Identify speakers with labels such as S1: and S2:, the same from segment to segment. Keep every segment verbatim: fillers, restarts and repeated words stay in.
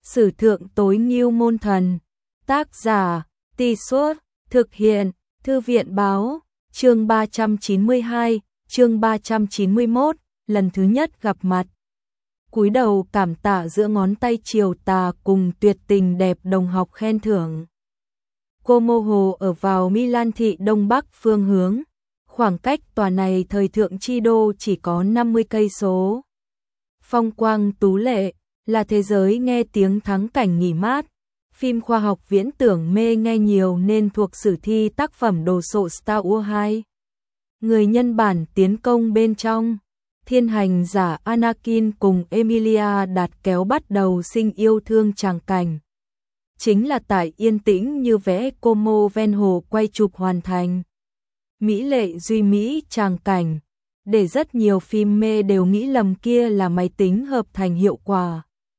S1: Sử thượng tối ngưu môn thần. Tác giả, Tì Suốt, thực hiện, Thư viện báo, chương ba trăm chín mươi hai, chương ba trăm chín mươi mốt, lần thứ nhất gặp mặt. Cúi đầu cảm tạ giữa ngón tay chiều tà cùng tuyệt tình đẹp đồng học khen thưởng. Como Hồ ở vào Milan thị đông bắc phương hướng, khoảng cách tòa này thời thượng chi đô chỉ có năm mươi cây số. Phong quang tú lệ, là thế giới nghe tiếng thắng cảnh nghỉ mát. Phim khoa học viễn tưởng mê nghe nhiều nên thuộc sử thi tác phẩm đồ sộ Star Wars hai. Người nhân bản tiến công bên trong, thiên hành giả Anakin cùng Emilia Đạt kéo bắt đầu sinh yêu thương tràng cảnh. Chính là tại yên tĩnh như vẽ Como ven hồ quay chụp hoàn thành. Mỹ lệ duy mỹ tràng cảnh, để rất nhiều phim mê đều nghĩ lầm kia là máy tính hợp thành hiệu quả.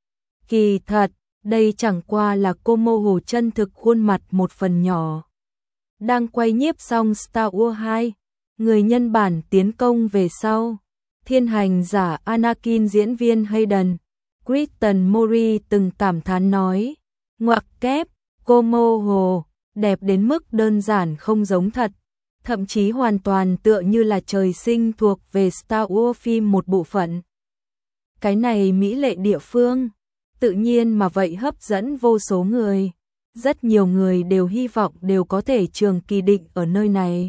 S1: Kỳ thật, đây chẳng qua là Como Hồ chân thực khuôn mặt một phần nhỏ. Đang quay nhiếp xong Star Wars hai, người nhân bản tiến công về sau. Thiên hành giả Anakin diễn viên Hayden Christensen từng cảm thán nói, ngoặc kép, Como Hồ, đẹp đến mức đơn giản không giống thật. Thậm chí hoàn toàn tựa như là trời sinh thuộc về Star Wars phim một bộ phận. Cái này mỹ lệ địa phương, tự nhiên mà vậy hấp dẫn vô số người. Rất nhiều người đều hy vọng đều có thể trường kỳ định ở nơi này.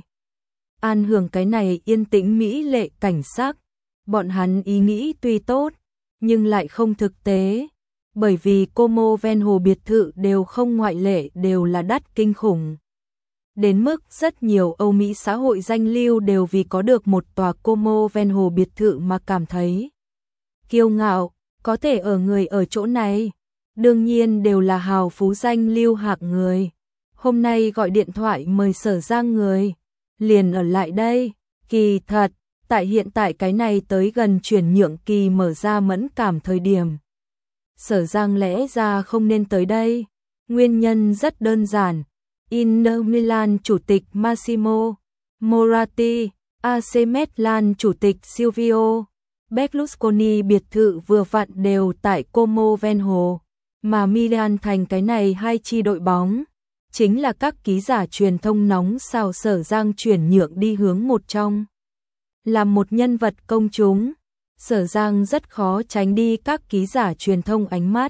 S1: An hưởng cái này yên tĩnh mỹ lệ cảnh sắc. Bọn hắn ý nghĩ tuy tốt, nhưng lại không thực tế. Bởi vì Como ven hồ biệt thự đều không ngoại lệ đều là đắt kinh khủng. Đến mức rất nhiều Âu Mỹ xã hội danh lưu đều vì có được một tòa Como ven hồ biệt thự mà cảm thấy kiêu ngạo, có thể ở người ở chỗ này. Đương nhiên đều là hào phú danh lưu hạng người. Hôm nay gọi điện thoại mời Sở Giang người, liền ở lại đây. Kỳ thật, tại hiện tại cái này tới gần chuyển nhượng kỳ mở ra mẫn cảm thời điểm. Sở Giang lẽ ra không nên tới đây. Nguyên nhân rất đơn giản. Inter Milan chủ tịch Massimo Moratti, a xê Milan chủ tịch Silvio Berlusconi biệt thự vừa vặn đều tại Como ven hồ, mà Milan thành cái này hai chi đội bóng, chính là các ký giả truyền thông nóng sao Sở Giang chuyển nhượng đi hướng một trong. Làm một nhân vật công chúng, Sở Giang rất khó tránh đi các ký giả truyền thông ánh mắt.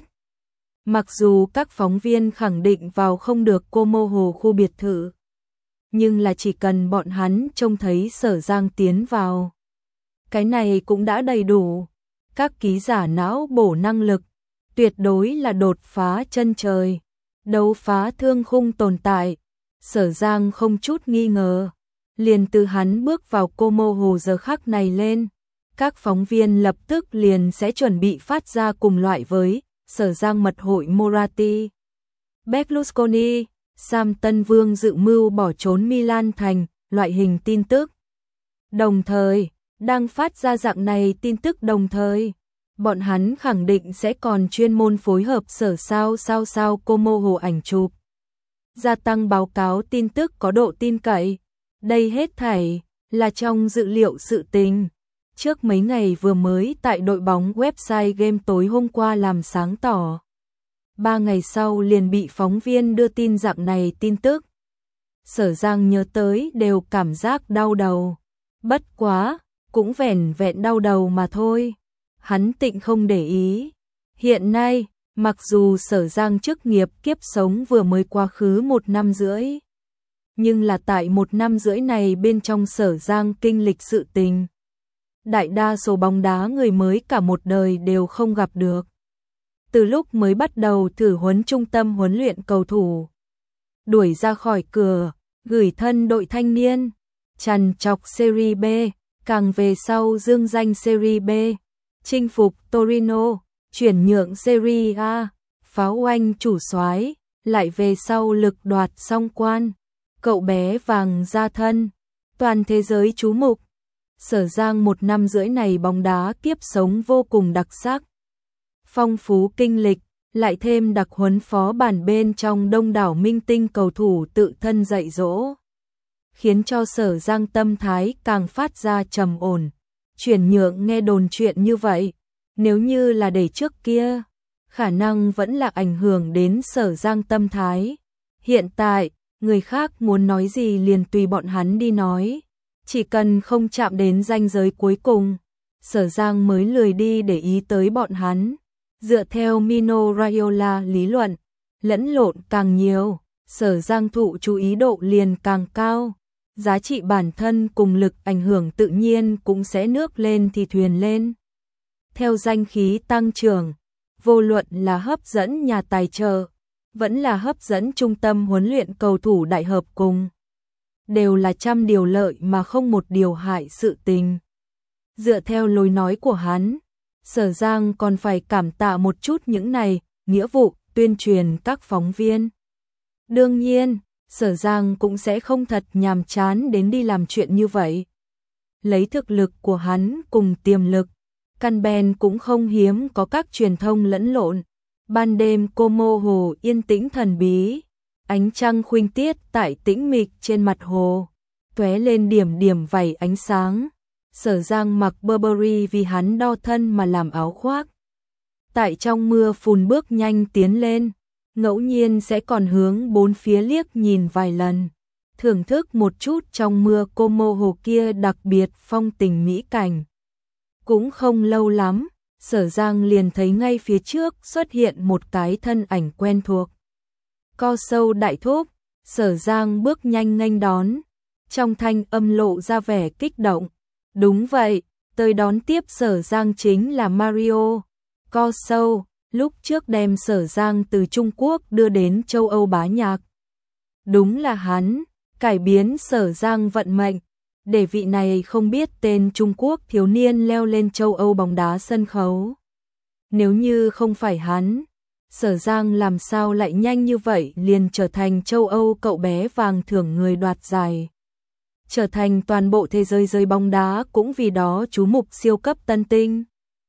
S1: Mặc dù các phóng viên khẳng định vào không được Como Hồ khu biệt thự, nhưng là chỉ cần bọn hắn trông thấy Sở Giang tiến vào, cái này cũng đã đầy đủ. Các ký giả não bổ năng lực, tuyệt đối là đột phá chân trời, đấu phá thương khung tồn tại. Sở Giang không chút nghi ngờ, liền từ hắn bước vào Como Hồ giờ khắc này lên, các phóng viên lập tức liền sẽ chuẩn bị phát ra cùng loại với Sở Giang mật hội Moratti, Berlusconi, Sam Tân Vương dự mưu bỏ trốn Milan thành loại hình tin tức. Đồng thời, đang phát ra dạng này tin tức đồng thời, bọn hắn khẳng định sẽ còn chuyên môn phối hợp sở sao sao sao Como Hồ ảnh chụp, gia tăng báo cáo tin tức có độ tin cậy. Đây hết thảy là trong dự liệu sự tình. Trước mấy ngày vừa mới tại đội bóng website game tối hôm qua làm sáng tỏ. Ba ngày sau liền bị phóng viên đưa tin dạng này tin tức. Sở Giang nhớ tới đều cảm giác đau đầu. Bất quá, cũng vẻn vẹn đau đầu mà thôi. Hắn tịnh không để ý. Hiện nay, mặc dù Sở Giang chức nghiệp kiếp sống vừa mới quá khứ một năm rưỡi, nhưng là tại một năm rưỡi này bên trong Sở Giang kinh lịch sự tình. Đại đa số bóng đá người mới cả một đời đều không gặp được. Từ lúc mới bắt đầu thử huấn trung tâm huấn luyện cầu thủ, đuổi ra khỏi cửa, gửi thân đội thanh niên, trằn trọc Serie B, càng về sau dương danh Serie B, chinh phục Torino, chuyển nhượng Serie A, pháo oanh chủ soái, lại về sau lực đoạt song quan, cậu bé vàng ra thân, toàn thế giới chú mục. Sở Giang một năm rưỡi này bóng đá kiếp sống vô cùng đặc sắc. Phong phú kinh lịch, lại thêm đặc huấn phó bản bên trong đông đảo minh tinh cầu thủ tự thân dạy dỗ, khiến cho Sở Giang tâm thái càng phát ra trầm ổn. Chuyển nhượng nghe đồn chuyện như vậy, nếu như là để trước kia, khả năng vẫn là ảnh hưởng đến Sở Giang tâm thái. Hiện tại, người khác muốn nói gì liền tùy bọn hắn đi nói, chỉ cần không chạm đến ranh giới cuối cùng, Sở Giang mới lười đi để ý tới bọn hắn. Dựa theo Mino Raiola lý luận, lẫn lộn càng nhiều, Sở Giang thụ chú ý độ liền càng cao, giá trị bản thân cùng lực ảnh hưởng tự nhiên cũng sẽ nước lên thì thuyền lên. Theo danh khí tăng trưởng, vô luận là hấp dẫn nhà tài trợ, vẫn là hấp dẫn trung tâm huấn luyện cầu thủ đại hợp cùng, đều là trăm điều lợi mà không một điều hại sự tình. Dựa theo lối nói của hắn, Sở Giang còn phải cảm tạ một chút những này, nghĩa vụ, tuyên truyền các phóng viên. Đương nhiên, Sở Giang cũng sẽ không thật nhàm chán đến đi làm chuyện như vậy. Lấy thực lực của hắn cùng tiềm lực, căn bèn cũng không hiếm có các truyền thông lẫn lộn. Ban đêm Como hồ yên tĩnh thần bí, ánh trăng khuynh tiết tại tĩnh mịch trên mặt hồ, tóe lên điểm điểm vảy ánh sáng. Sở Giang mặc Burberry vì hắn đo thân mà làm áo khoác. Tại trong mưa phùn bước nhanh tiến lên, ngẫu nhiên sẽ còn hướng bốn phía liếc nhìn vài lần, thưởng thức một chút trong mưa Como hồ kia đặc biệt phong tình mỹ cảnh. Cũng không lâu lắm, Sở Giang liền thấy ngay phía trước xuất hiện một cái thân ảnh quen thuộc. Co sâu đại thúc, Sở Giang bước nhanh nghênh đón, trong thanh âm lộ ra vẻ kích động. Đúng vậy, tới đón tiếp Sở Giang chính là Mario. Co sâu, lúc trước đem Sở Giang từ Trung Quốc đưa đến châu Âu bá nhạc. Đúng là hắn, cải biến Sở Giang vận mệnh, để vị này không biết tên Trung Quốc thiếu niên leo lên châu Âu bóng đá sân khấu. Nếu như không phải hắn, Sở Giang làm sao lại nhanh như vậy liền trở thành châu Âu cậu bé vàng thưởng người đoạt giải. Trở thành toàn bộ thế giới giới bóng đá cũng vì đó chú mục siêu cấp tân tinh.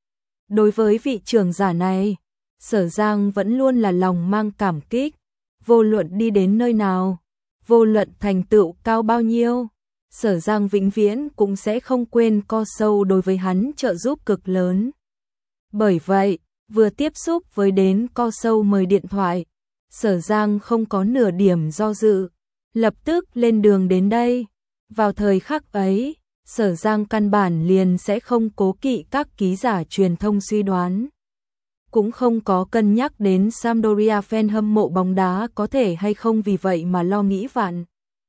S1: Đối với vị trưởng giả này, Sở Giang vẫn luôn là lòng mang cảm kích, vô luận đi đến nơi nào, vô luận thành tựu cao bao nhiêu, Sở Giang vĩnh viễn cũng sẽ không quên Co sâu đối với hắn trợ giúp cực lớn. Bởi vậy, vừa tiếp xúc với đến Co sâu mời điện thoại, Sở Giang không có nửa điểm do dự, lập tức lên đường đến đây. Vào thời khắc ấy, Sở Giang căn bản liền sẽ không cố kỵ các ký giả truyền thông suy đoán. Cũng không có cân nhắc đến Sampdoria fan hâm mộ bóng đá có thể hay không vì vậy mà lo nghĩ vạn.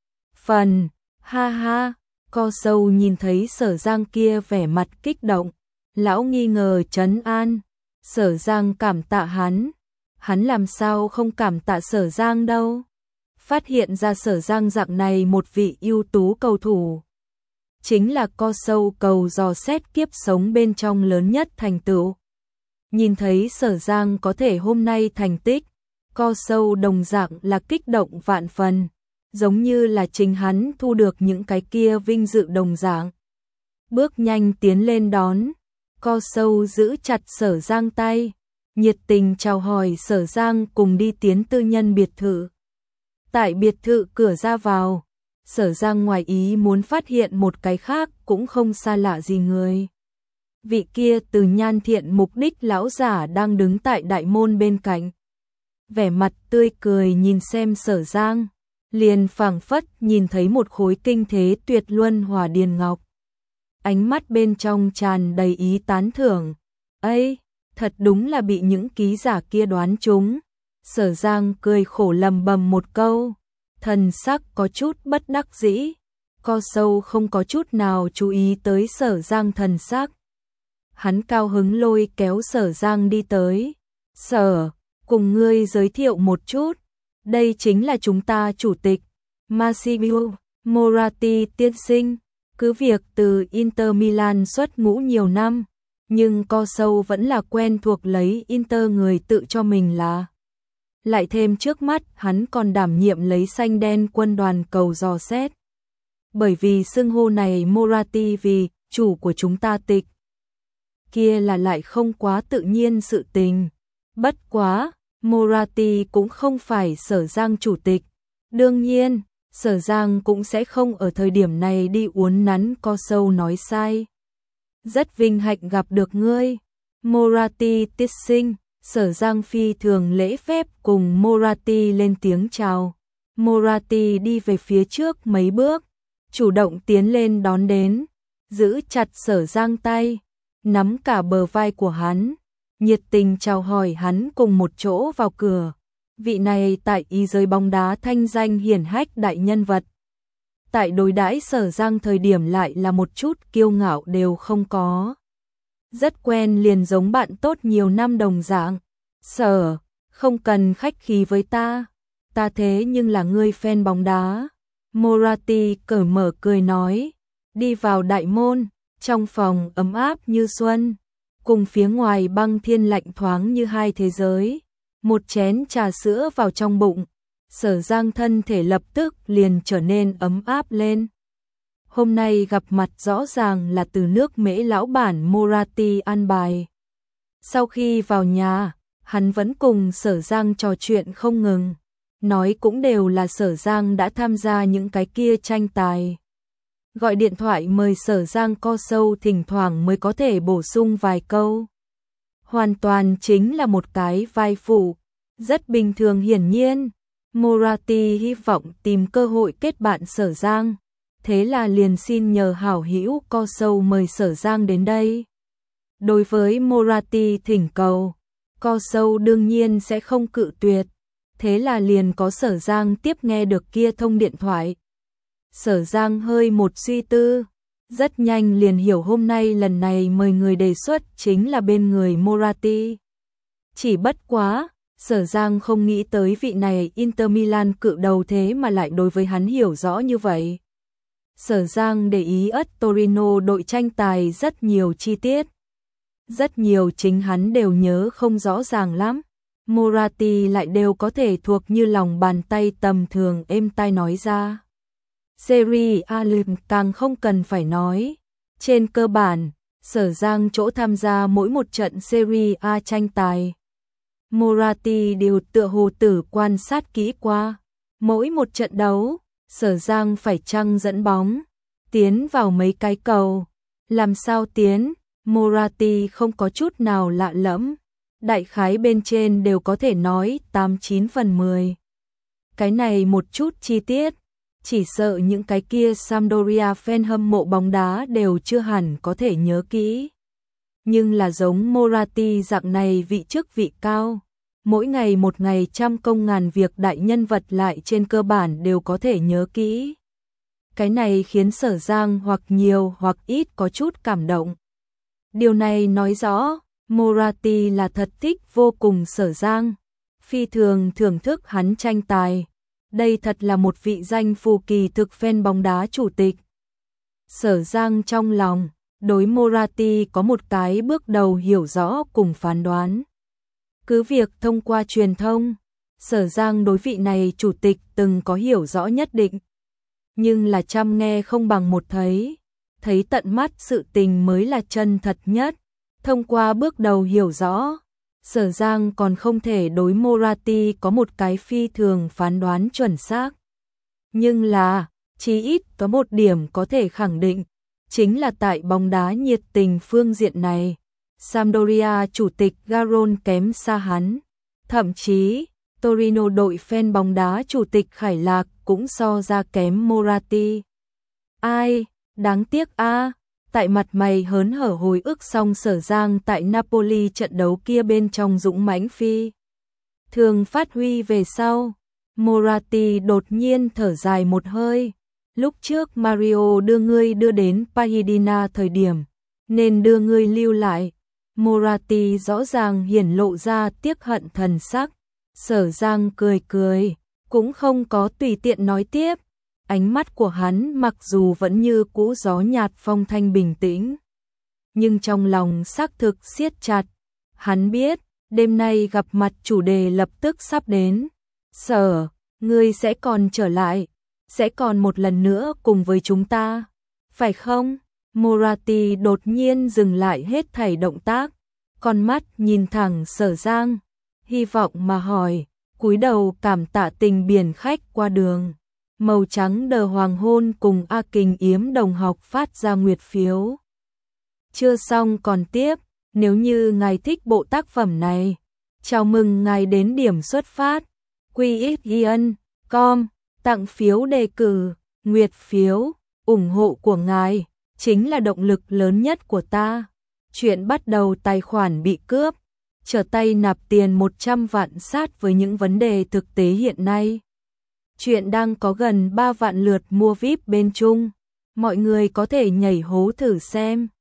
S1: Phần, ha ha, Co sâu nhìn thấy Sở Giang kia vẻ mặt kích động, lão nghi ngờ trấn an. Sở Giang cảm tạ hắn, hắn làm sao không cảm tạ Sở Giang đâu. Phát hiện ra Sở Giang dạng này một vị ưu tú cầu thủ, chính là Co sâu cầu dò xét kiếp sống bên trong lớn nhất thành tựu. Nhìn thấy Sở Giang có thể hôm nay thành tích, Co sâu đồng dạng là kích động vạn phần, giống như là chính hắn thu được những cái kia vinh dự đồng dạng. Bước nhanh tiến lên đón, Co sâu giữ chặt Sở Giang tay, nhiệt tình chào hỏi Sở Giang cùng đi tiến tư nhân biệt thự. Tại biệt thự cửa ra vào, Sở Giang ngoài ý muốn phát hiện một cái khác cũng không xa lạ gì người. Vị kia từ nhan thiện mục đích lão giả đang đứng tại đại môn bên cạnh. Vẻ mặt tươi cười nhìn xem Sở Giang, liền phảng phất nhìn thấy một khối kinh thế tuyệt luân hòa điền ngọc. Ánh mắt bên trong tràn đầy ý tán thưởng. Ây, thật đúng là bị những ký giả kia đoán trúng. Sở Giang cười khổ lầm bầm một câu, thần sắc có chút bất đắc dĩ. Co sâu không có chút nào chú ý tới Sở Giang thần sắc. Hắn cao hứng lôi kéo Sở Giang đi tới. Sở, cùng ngươi giới thiệu một chút. Đây chính là chúng ta chủ tịch, Massimo Moratti tiên sinh. Cứ việc từ Inter Milan xuất ngũ nhiều năm, nhưng Co sâu vẫn là quen thuộc lấy Inter người tự cho mình là. Lại thêm trước mắt hắn còn đảm nhiệm lấy xanh đen quân đoàn cầu dò xét. Bởi vì xưng hô này Moratti vì chủ của chúng ta tịch. Kia là lại không quá tự nhiên sự tình. Bất quá, Moratti cũng không phải Sở Giang chủ tịch. Đương nhiên, Sở Giang cũng sẽ không ở thời điểm này đi uốn nắn Co sâu nói sai. Rất vinh hạnh gặp được ngươi, Moratti tiên sinh. Sở Giang phi thường lễ phép cùng Moratti lên tiếng chào. Moratti đi về phía trước mấy bước, chủ động tiến lên đón đến, giữ chặt Sở Giang tay, nắm cả bờ vai của hắn, nhiệt tình chào hỏi hắn cùng một chỗ vào cửa. Vị này tại y giới bóng đá thanh danh hiển hách đại nhân vật. Tại đối đãi Sở Giang thời điểm lại là một chút kiêu ngạo đều không có. Rất quen liền giống bạn tốt nhiều năm đồng dạng. Sở, không cần khách khí với ta, ta thế nhưng là ngươi fan bóng đá. Moratti cởi mở cười nói, đi vào đại môn, trong phòng ấm áp như xuân, cùng phía ngoài băng thiên lạnh thoáng như hai thế giới. Một chén trà sữa vào trong bụng, Sở Giang thân thể lập tức liền trở nên ấm áp lên. Hôm nay gặp mặt rõ ràng là từ nước Mễ lão bản Moratti an bài. Sau khi vào nhà, hắn vẫn cùng Sở Giang trò chuyện không ngừng, nói cũng đều là Sở Giang đã tham gia những cái kia tranh tài. Gọi điện thoại mời Sở Giang co sâu thỉnh thoảng mới có thể bổ sung vài câu. Hoàn toàn chính là một cái vai phụ, rất bình thường. Hiển nhiên, Moratti hy vọng tìm cơ hội kết bạn Sở Giang, thế là liền xin nhờ hảo hữu co sâu mời Sở Giang đến đây. Đối với Moratti thỉnh cầu, co sâu đương nhiên sẽ không cự tuyệt, thế là liền có Sở Giang tiếp nghe được kia thông điện thoại. Sở Giang hơi một suy tư, rất nhanh liền hiểu hôm nay lần này mời người đề xuất chính là bên người Moratti. Chỉ bất quá, Sở Giang không nghĩ tới vị này Inter Milan cự đầu thế mà lại đối với hắn hiểu rõ như vậy. Sở Giang để ý ất Torino đội tranh tài rất nhiều chi tiết. Rất nhiều chính hắn đều nhớ không rõ ràng lắm. Moratti lại đều có thể thuộc như lòng bàn tay, tầm thường êm tai nói ra. Serie A càng không cần phải nói. Trên cơ bản, Sở Giang chỗ tham gia mỗi một trận Serie A tranh tài, Moratti đều tựa hồ tử quan sát kỹ qua. Mỗi một trận đấu, Sở Giang phải chăng dẫn bóng, tiến vào mấy cái cầu, làm sao tiến, Moratti không có chút nào lạ lẫm. Đại khái bên trên đều có thể nói tám chín phần mười. Cái này một chút chi tiết, chỉ sợ những cái kia Sampdoria fan hâm mộ bóng đá đều chưa hẳn có thể nhớ kỹ. Nhưng là giống Moratti dạng này vị chức vị cao, mỗi ngày một ngày trăm công ngàn việc đại nhân vật lại trên cơ bản đều có thể nhớ kỹ. Cái này khiến Sở Giang hoặc nhiều hoặc ít có chút cảm động. Điều này nói rõ, Moratti là thật thích vô cùng Sở Giang, phi thường thưởng thức hắn tranh tài. Đây thật là một vị danh phù kỳ thực fan bóng đá chủ tịch. Sở Giang trong lòng, đối Moratti có một cái bước đầu hiểu rõ cùng phán đoán. Cứ việc thông qua truyền thông, Sở Giang đối vị này chủ tịch từng có hiểu rõ nhất định. Nhưng là trăm nghe không bằng một thấy, thấy tận mắt sự tình mới là chân thật nhất. Thông qua bước đầu hiểu rõ, Sở Giang còn không thể đối Moratti có một cái phi thường phán đoán chuẩn xác. Nhưng là, chí ít có một điểm có thể khẳng định, chính là tại bóng đá nhiệt tình phương diện này, Sampdoria chủ tịch Garon kém xa hắn. Thậm chí, Torino đội fan bóng đá chủ tịch Khải Lạc cũng so ra kém Moratti. Ai, đáng tiếc a. Tại mặt mày hớn hở hồi ức xong Sở Giang tại Napoli trận đấu kia bên trong dũng mãnh phi thường phát huy về sau, Moratti đột nhiên thở dài một hơi. Lúc trước Mario đưa ngươi đưa đến Pasadena thời điểm, nên đưa ngươi lưu lại. Moratti rõ ràng hiển lộ ra tiếc hận thần sắc. Sở Giang cười cười, cũng không có tùy tiện nói tiếp. Ánh mắt của hắn mặc dù vẫn như cũ gió nhạt phong thanh bình tĩnh, nhưng trong lòng xác thực siết chặt. Hắn biết, đêm nay gặp mặt chủ đề lập tức sắp đến. Sở, ngươi sẽ còn trở lại, sẽ còn một lần nữa cùng với chúng ta, phải không? Moratti đột nhiên dừng lại hết thảy động tác, con mắt nhìn thẳng Sở Giang, hy vọng mà hỏi, cúi đầu cảm tạ tình biển khách qua đường. Màu trắng đờ hoàng hôn cùng A Kình Yếm đồng học phát ra nguyệt phiếu. Chưa xong còn tiếp, nếu như ngài thích bộ tác phẩm này, Chào mừng ngài đến điểm xuất phát. quy ích yên com tặng phiếu đề cử, nguyệt phiếu, ủng hộ của ngài chính là động lực lớn nhất của ta. Chuyện bắt đầu tài khoản bị cướp, trở tay nạp tiền một trăm vạn sát với những vấn đề thực tế hiện nay. Chuyện đang có gần ba vạn lượt mua víp bên Trung. Mọi người có thể nhảy hố thử xem.